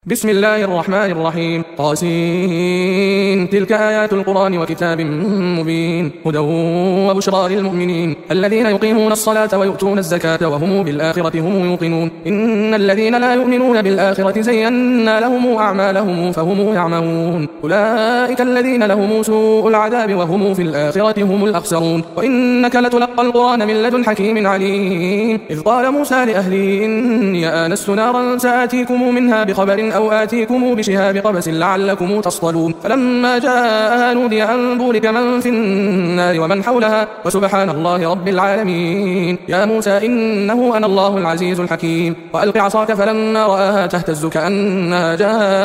بسم الله الرحمن الرحيم. قاسين. تلك آيات القرآن وكتاب مبين، هدى وبشرى للمؤمنين الذين يقيمون الصلاة ويؤتون الزكاة وهم بالآخرة هم يوقنون. إن الذين لا يؤمنون بالآخرة زينا لهم أعمالهم فهم يعمهون. أولئك الذين لهم سوء العذاب وهم في الآخرة هم الأخسرون. وإنك لتلقى القرآن من لدن حكيم عليم. إذ قال موسى لأهله إني آنست نارا سآتيكم منها بخبر أو آتيكم بشهاب قبس لعلكم تصطلون. فلما جاءها نودي أن بورك من في النار ومن حولها وسبحان الله رب العالمين. يا موسى إنه أنا الله العزيز الحكيم. وألق عصاك فلما رآها تهتز كأنها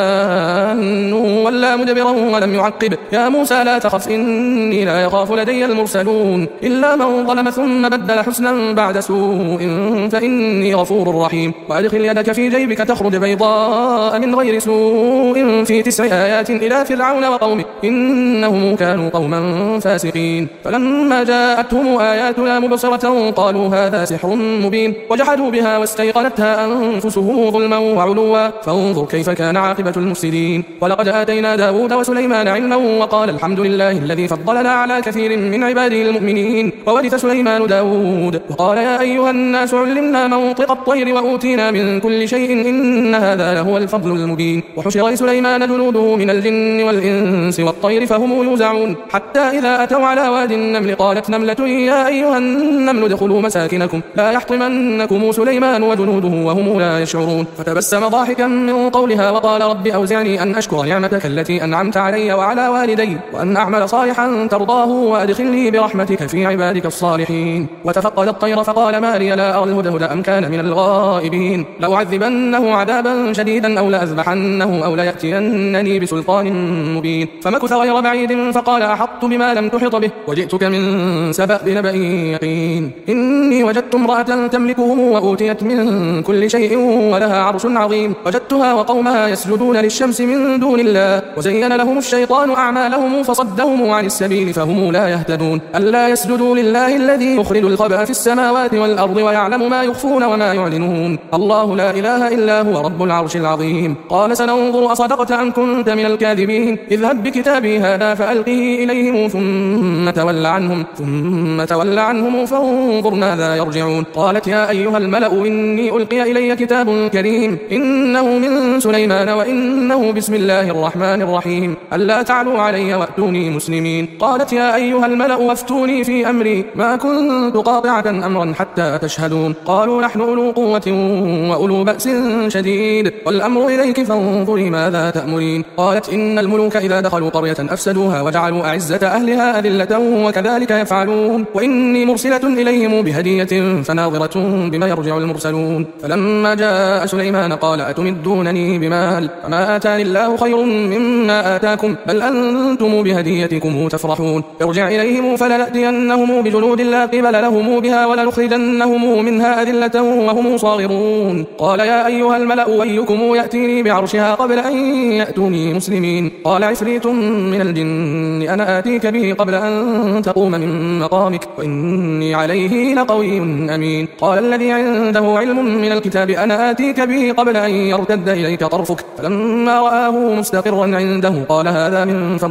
جان ولا مدبرا ولم يعقب. يا موسى لا تخف إني لا يخاف لدي المرسلون إلا من ظلم ثم بدل حسنا بعد سوء فإني غفور رحيم. وأدخل يدك في جيبك تخرج بيضاء من غير سوء في 9 آيات إلى فرعون وقومه إنهم كانوا قوما فاسقين. فلما جاءتهم آياتنا مبصرة قالوا هذا سحر مبين وجحدوا بها واستيقنتها أنفسهم ظلما وعلوا فانظر كيف كان عاقبة المفسدين. ولقد آتينا داود وسليمان علما وقال الحمد لله الذي فضلنا على كثير من عباده المؤمنين. وورث سليمان داود وقال يا أيها الناس علمنا منطق الطير وأوتينا من كل شيء إن هذا لهو الفضل المبين. وحشر لسليمان جنوده من الجن والإنس والطير فهم يوزعون حتى إذا أتوا على واد النمل قالت نملة يا أيها النمل ادخلوا مساكنكم لا يحطمنكم سليمان وجنوده وهم لا يشعرون. فتبسم ضاحكا من قولها وقال رب أوزعني أن أشكر نعمتك التي أنعمت علي وعلى والدي وأن أعمل صالحا ترضاه وأدخلني برحمتك في عبادك الصالحين. وتفقد الطير فقال ما لي لا أرى الهدهد أم كان من الغائبين. لأعذبنه عذابا شديدا أو لأذبحنه أو ليأتينني بسلطان مبين. فمكث غير بعيد فقال أحطت بما لم تحط به وجئتك من سبأ بنبأ يقين. إني وجدت امرأة تملكهم وأوتيت من كل شيء ولها عرش عظيم. وجدتها وقومها يسجدون للشمس من دون الله وزين لهم الشيطان أعمالهم فصدهم عن السبيل فهم لا يهتدون. ألا يسجدوا لله الذي يخرج الخبأ في السماوات والأرض ويعلم ما يخفون وما يعلنون. الله لا إله إلا هو رب العرش العظيم. قال سننظر أصدقت أم كنت من الكاذبين. اذهب بكتابي هذا فألقه إليهم ثم تول عنهم فانظر ماذا يرجعون. قالت يا أيها الملأ إني ألقي إلي كتاب كريم إنه من سليمان وإنه بسم الله الرحمن الرحيم ألا تعلوا علي وأتوني مسلمين. قالت يا أيها الملأ وافتوني في أمري ما كنت قاطعة أمرا حتى تشهدون. قالوا نحن أولو قوة وأولو بأس شديد والأمر إليك فانظري ماذا تأمرين. قالت إن الملوك إذا دخلوا قرية أفسدوها وجعلوا أعزة أهلها أذلة وكذلك يفعلون. وإني مرسلة إليهم بهدية فناظرة بما يرجع المرسلون. فلما جاء سليمان قال أتمدونني بمال فما آتاني الله خير مما آتاكم بل أنتم بهديتكم تفرحون. ارجع إليهم فلنأتينهم بجنود لا قبل لهم بها ولنخرجنهم منها أذلة وهم صاغرون. قال يا أيها الملأ أيكم يأتيني بعرشها قبل أن يأتوني مسلمين. قال عفريت من الجن أنا آتيك به قبل أن تقوم من مقامك وإني عليه لقوي أمين. قال الذي عنده علم من الكتاب أنا آتيك به قبل أن يرتد إليك طرفك. فلما رآه مستقرا عنده قال هذا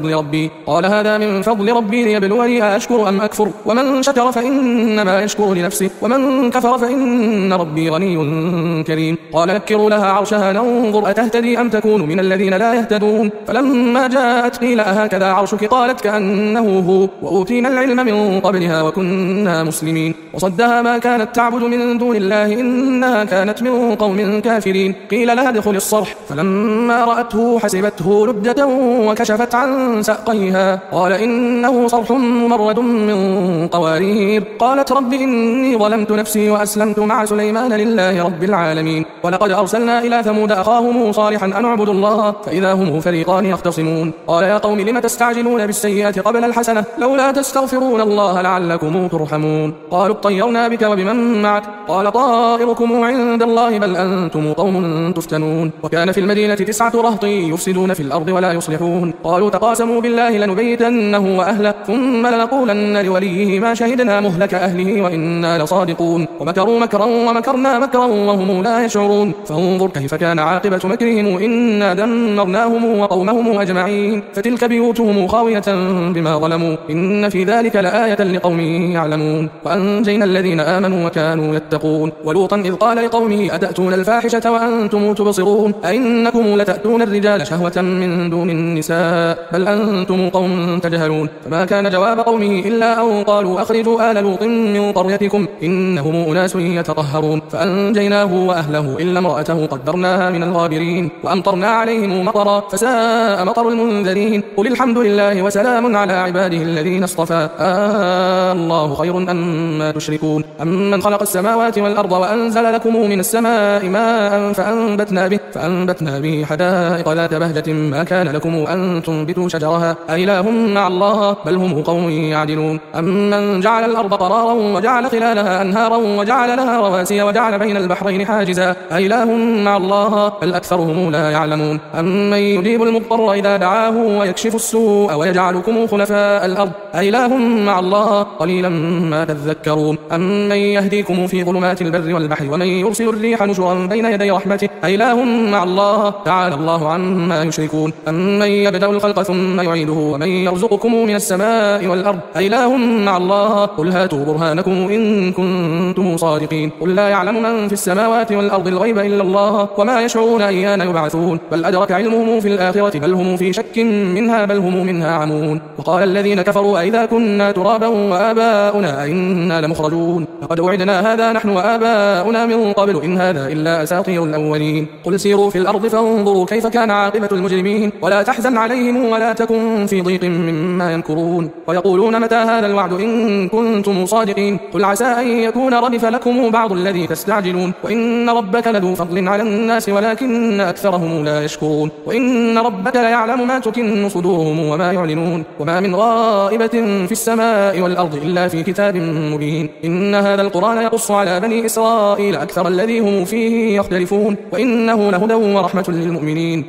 من فضل ربي ليبلوني أشكر أم أكفر ومن شكر فإنما يشكر لنفسه ومن كفر فإن ربي غني كريم. قال نكروا لها عرشها ننظر أتهتدي أم تكون من الذين لا يهتدون. فلما جاءت قيل أهكذا عرشك قالت كأنه هو وأوتينا العلم من قبلها وكنا مسلمين. وصدها ما كانت تعبد من دون الله إنها كانت من قوم كافرين. قيل لها ادخل الصرح فلما رأته حسبته لجة وكشفت عن ساقيها قال إنه صرح ممرد من قوارير. قالت رب إني ظلمت نفسي وأسلمت مع سليمان لله رب العالمين. ولقد أرسلنا إلى ثمود أخاهم صالحا أن اعبدوا الله فإذا هم فريقان يختصمون. قال يا قوم لم تستعجلون بالسيئات قبل الحسنة لولا تستغفرون الله لعلكم ترحمون. قالوا اطيرنا بك وبمن معك قال طائركم عند الله بل أنتم قوم تفتنون. وكان في المدينة 9 رهط يفسدون في الأرض ولا يصلحون. قالوا تقاسموا بالله لنبيتنه وأهله ثم لنقولن لوليه ما شهدنا مهلك أهله وإنا لصادقون. ومكروا مكرا ومكرنا مكرا وهم لا يشعرون. فانظر كيف كان عاقبة عاقبة مكرهم إنا دمرناهم وقومهم أجمعين فتلك بيوتهم خاوية بما ظلموا إن في ذلك لآية لقوم يعلمون وأنجينا الذين آمنوا وكانوا يتقون ولوطا إذ قال لقومه أتأتون الفاحشة وأنتم تبصرون أئنكم لتأتون الرجال شهوة من دون النساء بل أنتم قوم تجهلون فما كان جواب قومه إلا أن قالوا أخرجوا آل لوط من قريتكم إنهم أناس يتطهرون فأنجيناه وأهله إلا امرأته قدرناها من الغابرين وأمطرنا عليهم مطرا فساء مطر المنذرين قل الحمد لله وسلام على عباده الذين اصطفى الله خير أما تشركون أمن خلق السماوات والأرض وأنزل لكم من السماء ماء فأنبتنا به حدائق ذات بهجة ما كان لكم أن تنبتوا شجرها أإله مع الله بل هم قوم يعدلون أمن جعل الأرض قرارا وجعل خلالها أنهارا وجعل لها رواسي وجعل بين البحرين حاجزا أإله مع الله بل أكثرهم لا يعلمون أمن يجيب المضطر إذا دعاه ويكشف السوء ويجعلكم خلفاء الأرض أإله مع الله قليلا ما تذكرون أمن يهديكم في ظلمات البر والبحر ومن يرسل الريح نشرا بين يدي رحمته أإله مع الله تعالى الله عما يشركون أمن يبدأ الخلق ثم يعيده ومن يرزقكم من السماء والأرض أإله مع الله قل هاتوا برهانكم إن كنتم صادقين قل لا يعلم من في السماوات والأرض الغيب إلا الله وما يشعرون أيان يبعثون بل أدرك علمهم في الآخرة بل هم في شك منها بل هم منها عمون وقال الذين كفروا أئذا كنا ترابا وآباؤنا أئنا لمخرجون لقد وعدنا هذا نحن وآباؤنا من قبل إن هذا إلا أساطير الأولين قل سيروا في الأرض فانظروا كيف كان عاقبة المجرمين ولا تحزن عليهم ولا تكن في ضيق مما ينكرون ويقولون متى هذا الوعد إن كنتم صادقين قل عسى أن يكون ردف لكم بعض الذي تستعجلون وإن ربك لذو فضل على الناس ولكن أكثرهم لا يشكرون وإن ربك ليعلم ما تكن صدورهم وما يعلنون وما من غائبة في السماء والأرض إلا في كتاب مبين إن هذا القرآن يقص على بني إسرائيل أكثر الذي هم فيه يختلفون وإنه لهدى ورحمة للمؤمنين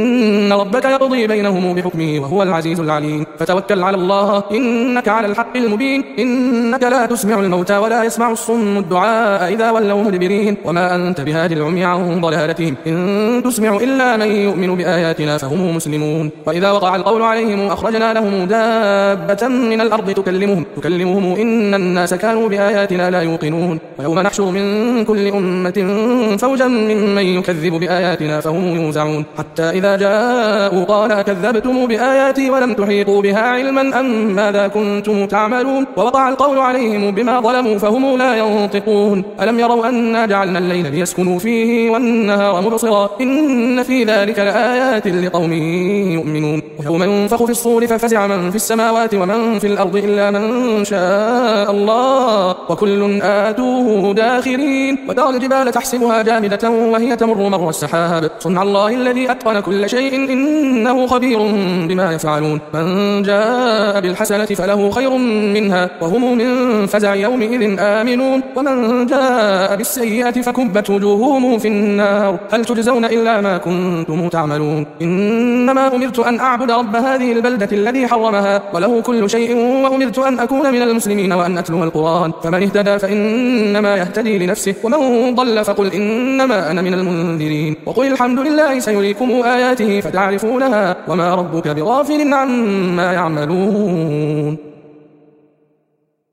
إن ربك يقضي بينهم بحكمه وهو العزيز العليم فتوكل على الله إنك على الحق المبين إنك لا تسمع الموتى ولا يسمع الصم الدعاء إذا ولوا مدبرين وما أنت بهادي العمي عن ضلالتهم إن تسمع إلا من يؤمن بآياتنا فهم مسلمون وإذا وقع القول عليهم أخرجنا لهم دابة من الأرض تكلمهم إن الناس كانوا بآياتنا لا يوقنون ويوم نحشر من كل أمة فوجا ممن يكذب بآياتنا فهم يوزعون حتى إذا جاءوا قال كذبتم بآياتي ولم تحيطوا بها علما أم ماذا كنتم تعملون ووقع القول عليهم بما ظلموا فهم لا ينطقون ألم يروا أنا جعلنا الليل ليسكنوا فيه والنهار مبصرا إن في ذلك لآيات لقوم يؤمنون ويوم ينفخ في الصور ففزع من في السماوات ومن في الأرض إلا من شاء الله وكل آتوه داخرين وترى الجبال تحسبها جامدة وهي تمر مر السحاب صنع الله الذي أتقن كل شيء إنه خبير بما يفعلون من جاء بالحسنة فله خير منها وهم من فزع يومئذ آمنون ومن جاء بالسيئة فكبت وجوههم في النار هل تجزون إلا ما كنتم تعملون إنما أمرت أن أعبد رب هذه البلدة الذي حرمها وله كل شيء وأمرت أن أكون من المسلمين وأن أتلو القرآن فمن اهتدى فإنما يهتدي لنفسه ومن ضل فقل إنما أنا من المنذرين وقل الحمد لله سيريكم آياته فتعرفونها وما ربك بغافل عما يعملون